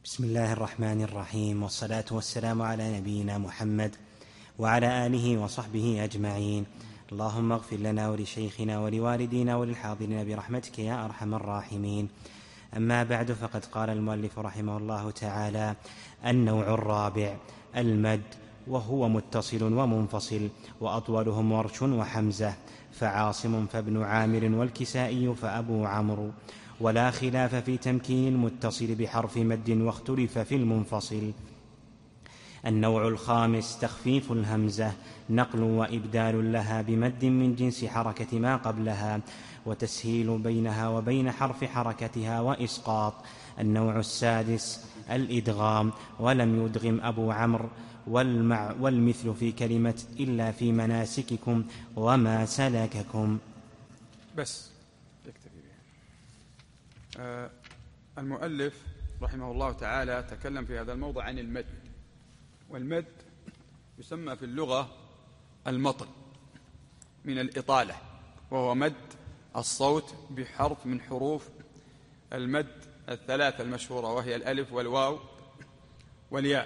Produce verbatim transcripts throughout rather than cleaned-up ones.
بسم الله الرحمن الرحيم، والصلاة والسلام على نبينا محمد وعلى آله وصحبه أجمعين. اللهم اغفر لنا ولشيخنا ولوالدينا وللحاضرين برحمتك يا أرحم الراحمين. أما بعد، فقد قال المؤلف رحمه الله تعالى: النوع الرابع المد، وهو متصل ومنفصل، وأطولهم ورش وحمزة، فعاصم فابن عامر والكسائي فأبو عمرو، ولا خلاف في تمكين المتصل بحرف مد، واختلف في المنفصل. النوع الخامس تخفيف الهمزة، نقل وإبدال لها بمد من جنس حركة ما قبلها، وتسهيل بينها وبين حرف حركتها، وإسقاط. النوع السادس الإدغام، ولم يدغم أبو عمرو، والمع والمثل في كلمة إلا في مناسككم وما سلككم. بس يكتفي بها. آه المؤلف رحمه الله تعالى تكلم في هذا الموضع عن المد، والمد يسمى في اللغة المطل من الإطالة، وهو مد الصوت بحرف من حروف المد الثلاثة المشهورة، وهي الألف والواو والياء.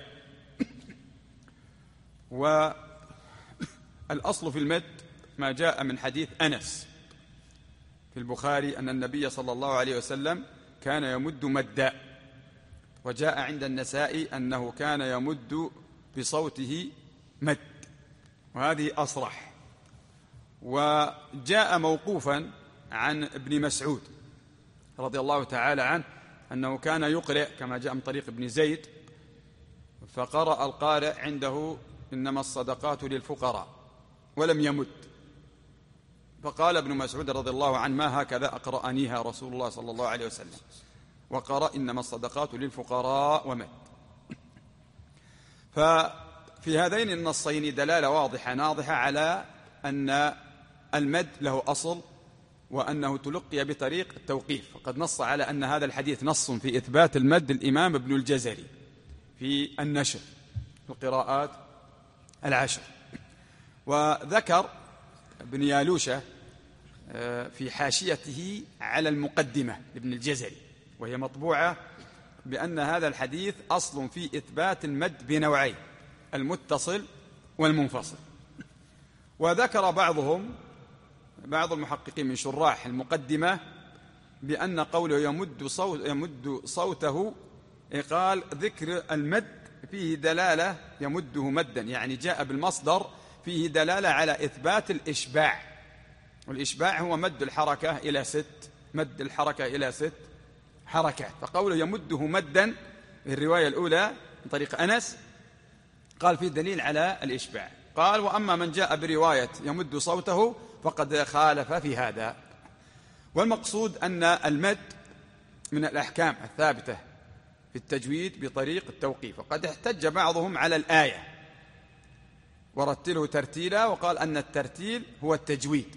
والأصل في المد ما جاء من حديث أنس في البخاري أن النبي صلى الله عليه وسلم كان يمد مدا، وجاء عند النسائي أنه كان يمد بصوته مد، وهذه أصرح. وجاء موقوفا عن ابن مسعود رضي الله تعالى عنه أنه كان يقرأ كما جاء من طريق ابن زيد، فقرأ القارئ عنده إنما الصدقات للفقراء ولم يمد، فقال ابن مسعود رضي الله عنه: ما هكذا أقرأنيها رسول الله صلى الله عليه وسلم، وقرأ إنما الصدقات للفقراء ومد. ففي هذين النصين دلالة واضحة ناضحة على أن المد له أصل، وأنه تلقي بطريق التوقيف. وقد نص على أن هذا الحديث نص في إثبات المد الإمام ابن الجزري في النشر في القراءات العشر. وذكر ابن يالوشة في حاشيته على المقدمة لابن الجزري، وهي مطبوعة، بأن هذا الحديث أصل في إثبات المد بنوعين: المتصل والمنفصل. وذكر بعضهم بعض المحققين من شراح المقدمة بأن قوله يمد, صوت يمد صوته، قال ذكر المد فيه دلالة، يمده مدا يعني جاء بالمصدر، فيه دلالة على إثبات الإشباع، والإشباع هو مد الحركة إلى ست مد الحركة إلى ست حركات. فقوله يمده مدا في الرواية الأولى من طريق أنس قال فيه دليل على الإشباع. قال: وأما من جاء برواية يمد صوته فقد خالف في هذا. والمقصود أن المد من الأحكام الثابتة في التجويد بطريق التوقيف. وقد احتج بعضهم على الآية ورتله ترتيلا، وقال أن الترتيل هو التجويد،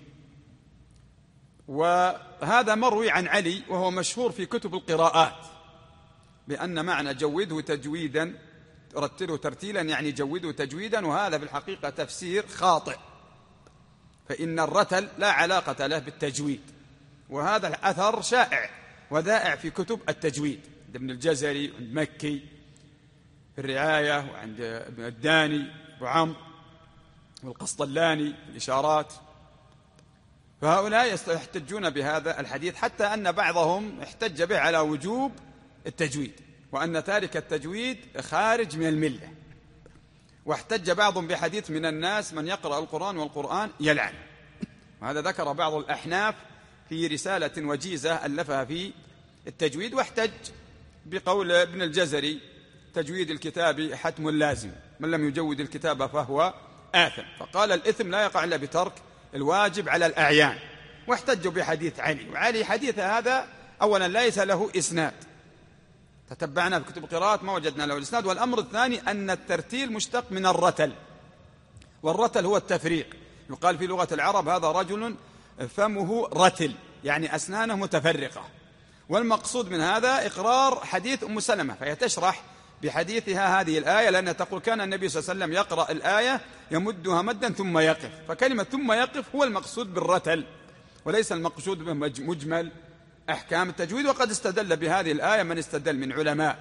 وهذا مروي عن علي وهو مشهور في كتب القراءات بأن معنى جوده تجويدا رتله ترتيلا يعني جوده تجويدا، وهذا في الحقيقة تفسير خاطئ، فإن الرتل لا علاقة له بالتجويد. وهذا الأثر شائع وذائع في كتب التجويد عند ابن الجزري وعند مكي في الرعاية، وعند ابن الداني أبو عمرو والقسطلاني في الإشارات. فهؤلاء يحتجون بهذا الحديث، حتى أن بعضهم احتج به على وجوب التجويد، وأن تارك التجويد خارج من الملة. واحتج بعضهم بحديث من الناس من يقرأ القرآن والقرآن يلعن، وهذا ذكر بعض الأحناف في رسالة وجيزة ألفها في التجويد. واحتج بقول ابن الجزري: تجويد الكتاب حتم لازم، من لم يجود الكتاب فهو آثم. فقال الإثم لا يقع إلا بترك الواجب على الأعيان. واحتجوا بحديث علي، وعلي حديث هذا أولا ليس له إسناد، تتبعنا في كتب القراءات ما وجدنا له الإسناد. والأمر الثاني أن الترتيل مشتق من الرتل، والرتل هو التفريق. يقال في لغة العرب هذا رجل فمه رتل، يعني أسنانه متفرقة. والمقصود من هذا إقرار حديث أم سلمة، فهي تشرح بحديثها هذه الآية، لأنها تقول كان النبي صلى الله عليه وسلم يقرأ الآية يمدها مدا ثم يقف، فكلمة ثم يقف هو المقصود بالرتل، وليس المقصود بمجمل أحكام التجويد. وقد استدل بهذه الآية من استدل من علماء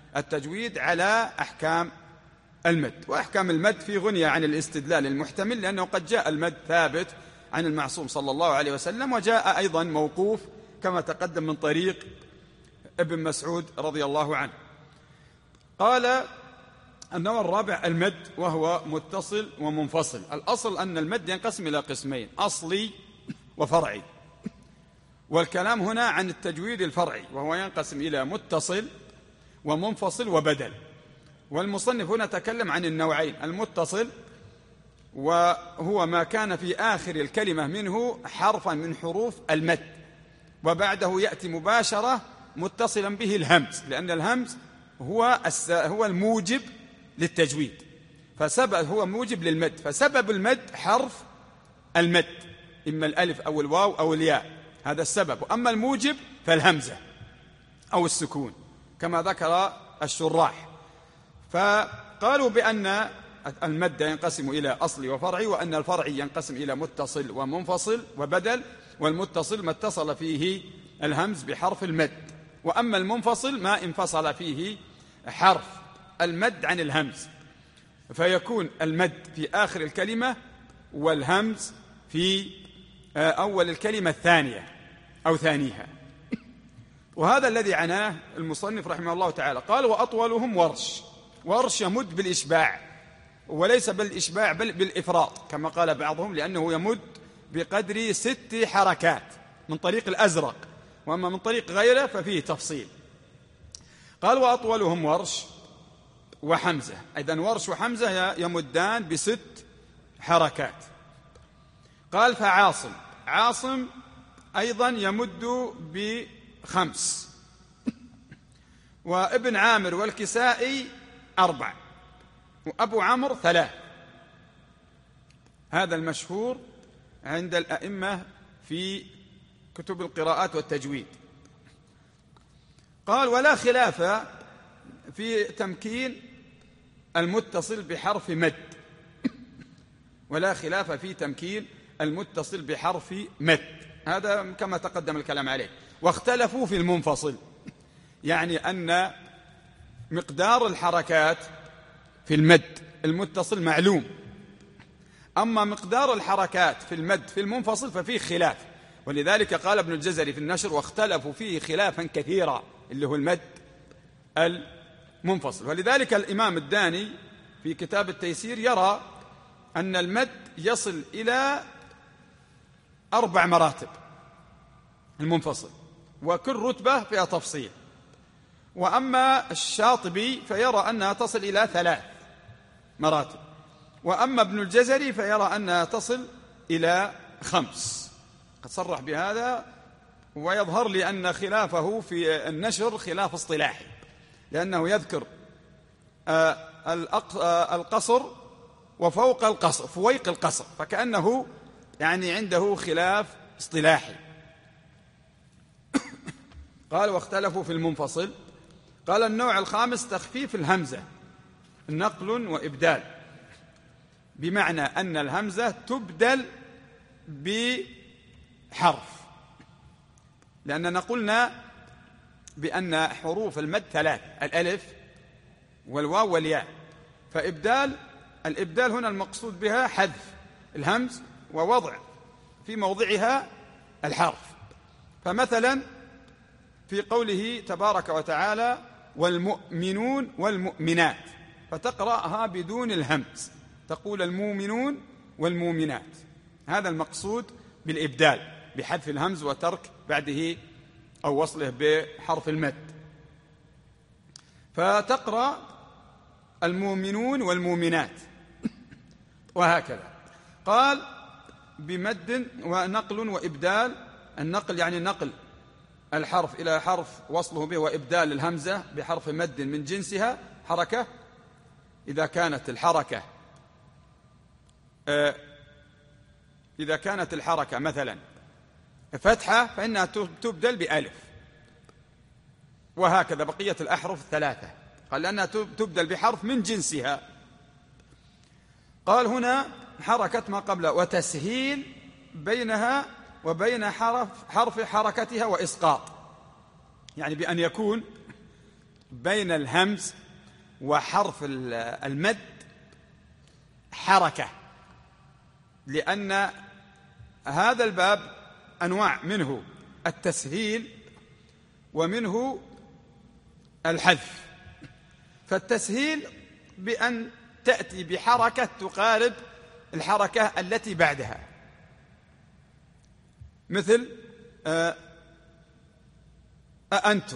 التجويد على أحكام المد. وأحكام المد في غنية عن الاستدلال المحتمل، لأنه قد جاء المد ثابت عن المعصوم صلى الله عليه وسلم، وجاء أيضا موقوف كما تقدم من طريق ابن مسعود رضي الله عنه. قال النوع الرابع المد، وهو متصل ومنفصل. الأصل أن المد ينقسم إلى قسمين: أصلي وفرعي. والكلام هنا عن التجويد الفرعي، وهو ينقسم إلى متصل ومنفصل وبدل. والمصنف هنا تكلم عن النوعين: المتصل وهو ما كان في آخر الكلمة منه حرفا من حروف المد، وبعده يأتي مباشرة متصلا به الهمز، لأن الهمز هو هو الموجب للتجويد، فسبب هو موجب للمد، فسبب المد حرف المد، إما الألف أو الواو أو الياء، هذا السبب. وأما الموجب فالهمزة أو السكون كما ذكر الشراح. فقالوا بأن المد ينقسم إلى أصلي وفرعي، وأن الفرعي ينقسم إلى متصل ومنفصل وبدل. والمتصل ما اتصل فيه الهمز بحرف المد، وأما المنفصل ما انفصل فيه حرف المد عن الهمز، فيكون المد في آخر الكلمة والهمز في أول الكلمة الثانية أو ثانيها. وهذا الذي عناه المصنف رحمه الله تعالى. قال وأطولهم ورش. ورش يمد بالإشباع، وليس بالإشباع بل بالإفراط كما قال بعضهم، لأنه يمد بقدر ست حركات من طريق الأزرق، وأما من طريق غيره ففيه تفصيل. قال وأطولهم ورش وحمزة. إذن ورش وحمزة يمدان بست حركات. قال فعاصم، عاصم أيضا يمد بخمس، وابن عامر والكسائي أربع، وأبو عمرو ثلاث. هذا المشهور عند الأئمة في كتب القراءات والتجويد. قال ولا خلاف في تمكين المتصل بحرف مد، ولا خلاف في تمكين المتصل بحرف مد، هذا كما تقدم الكلام عليه. واختلفوا في المنفصل، يعني أن مقدار الحركات في المد المتصل معلوم، أما مقدار الحركات في المد في المنفصل ففيه خلاف. ولذلك قال ابن الجزري في النشر واختلفوا فيه خلافا كثيرا، اللي هو المد المنفصل. ولذلك الإمام الداني في كتاب التيسير يرى أن المد يصل إلى أربع مراتب المنفصل، وكل رتبة فيها تفصيل. وأما الشاطبي فيرى أنها تصل إلى ثلاث مراتب، وأما ابن الجزري فيرى أنها تصل إلى خمس. قد صرح بهذا، ويظهر لي أن خلافه في النشر خلاف اصطلاحي، لأنه يذكر القصر وفوق القصر فويق القصر، فكأنه يعني عنده خلاف اصطلاحي. قال واختلفوا في المنفصل. قال النوع الخامس تخفيف الهمزة، نقل وإبدال، بمعنى أن الهمزة تبدل بحرف، لأننا قلنا بأن حروف المد ثلاث: الألف والواو والياء. فإبدال الإبدال هنا المقصود بها حذف الهمز ووضع في موضعها الحرف. فمثلا في قوله تبارك وتعالى والمؤمنون والمؤمنات، فتقرأها بدون الهمز، تقول المؤمنون والمؤمنات. هذا المقصود بالإبدال، بحذف الهمز وترك بعده أو وصله بحرف المد. فتقرأ المؤمنون والمؤمنات وهكذا. قال بمد ونقل وإبدال. النقل يعني نقل الحرف إلى حرف وصله به، وإبدال الهمزة بحرف مد من جنسها حركة. إذا كانت الحركة إذا كانت الحركة مثلا فتحة فإنها تبدل بألف، وهكذا بقية الأحرف الثلاثة، قال لأنها تبدل بحرف من جنسها. قال هنا حركة ما قبل وتسهيل بينها وبين حرف حرف حركتها وإسقاط، يعني بأن يكون بين الهمز وحرف المد حركة، لأن هذا الباب أنواع، منه التسهيل ومنه الحذف. فالتسهيل بأن تأتي بحركة تقارب الحركة التي بعدها، مثل أأنتم،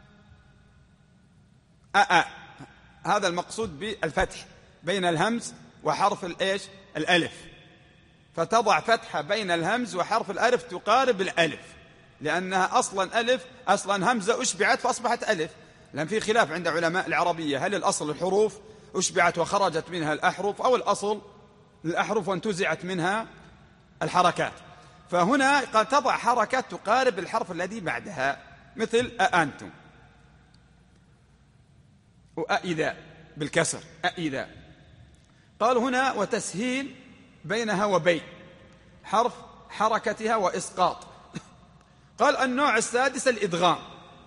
أأ، هذا المقصود بالفتح بين الهمز وحرف الإيش؟ الألف، فتضع فتحة بين الهمز وحرف الألف تقارب الألف، لأنها أصلا ألف، أصلا همزة أشبعت فأصبحت ألف، لأن في خلاف عند علماء العربية، هل الأصل الحروف أشبعت وخرجت منها الأحرف، أو الأصل الأحرف وانتزعت منها الحركات. فهنا قد تضع حركة تقارب الحرف الذي بعدها، مثل أأنتم، وأإذا بالكسر، أإذا. قال هنا وتسهيل بينها وبين حرف حركتها وإسقاط. قال النوع السادس الإدغام،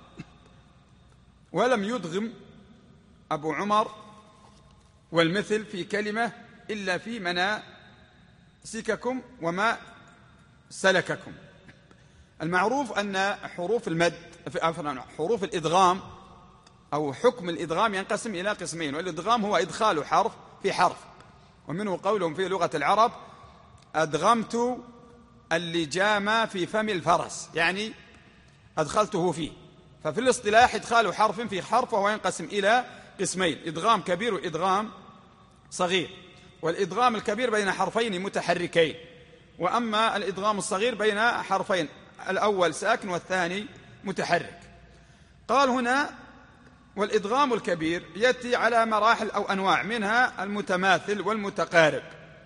ولم يدغم أبو عمر والمثل في كلمة إلا في مناسككم وما سلككم. المعروف أن حروف المد، حروف الإدغام أو حكم الإدغام ينقسم إلى قسمين، والإدغام هو إدخال حرف في حرف، ومنه قولهم في لغة العرب أدغمت اللجام في فم الفرس، يعني أدخلته فيه. ففي الاصطلاح إدخال حرف في حرف، وهو ينقسم إلى قسمين، إدغام كبير وإدغام صغير. والإدغام الكبير بين حرفين متحركين، وأما الإدغام الصغير بين حرفين، الأول ساكن والثاني متحرك. قال هنا والإدغام الكبير يأتي على مراحل أو أنواع، منها المتماثل والمتقارب.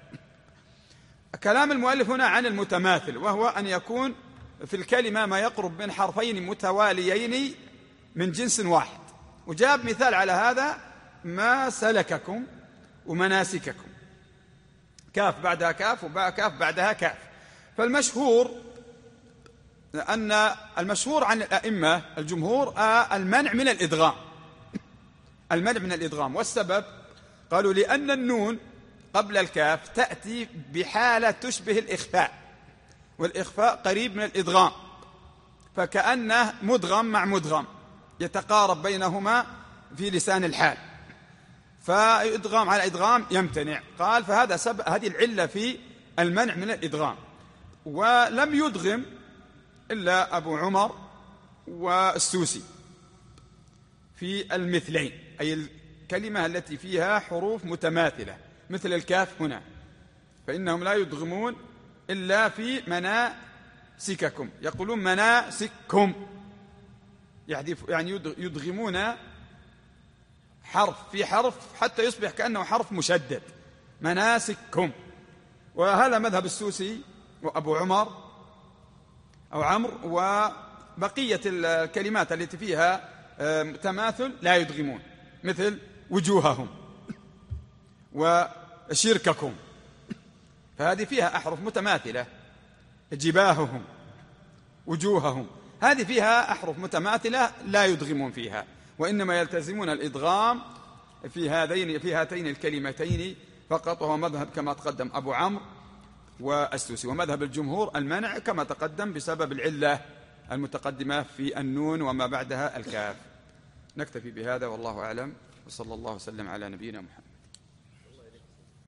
كلام المؤلف هنا عن المتماثل، وهو أن يكون في الكلمة ما يقرب من حرفين متواليين من جنس واحد، وجاب مثال على هذا ما سلككم ومناسككم، كاف بعدها كاف وكاف بعدها كاف. فالمشهور أن المشهور عن الأئمة الجمهور المنع من الإدغام، المنع من الإدغام. والسبب قالوا لأن النون قبل الكاف تأتي بحالة تشبه الإخفاء، والإخفاء قريب من الإدغام، فكأنه مدغم مع مدغم يتقارب بينهما في لسان الحال، فإدغام على إدغام يمتنع. قال فهذا سبب، هذه العلة في المنع من الإدغام. ولم يدغم إلا أبو عمر والسوسي في المثلين، أي الكلمة التي فيها حروف متماثلة مثل الكاف هنا، فإنهم لا يدغمون إلا في مناسككم، يقولون مناسككم، يعني يدغمون حرف في حرف حتى يصبح كأنه حرف مشدد، مناسككم. وهذا مذهب السوسي وأبو عمر أو عمرو، وبقية الكلمات التي فيها تماثل لا يدغمون، مثل وجوههم وشرككم، فهذه فيها أحرف متماثلة، جباههم وجوههم، هذه فيها أحرف متماثلة لا يدغمون فيها، وإنما يلتزمون الإدغام في هذين في هاتين الكلمتين فقط. وهو مذهب كما تقدم أبو عمرو والسوسي، ومذهب الجمهور المنع كما تقدم بسبب العلة المتقدمة في النون وما بعدها الكاف. نكتفي بهذا والله أعلم، وصلى الله وسلم على نبينا محمد.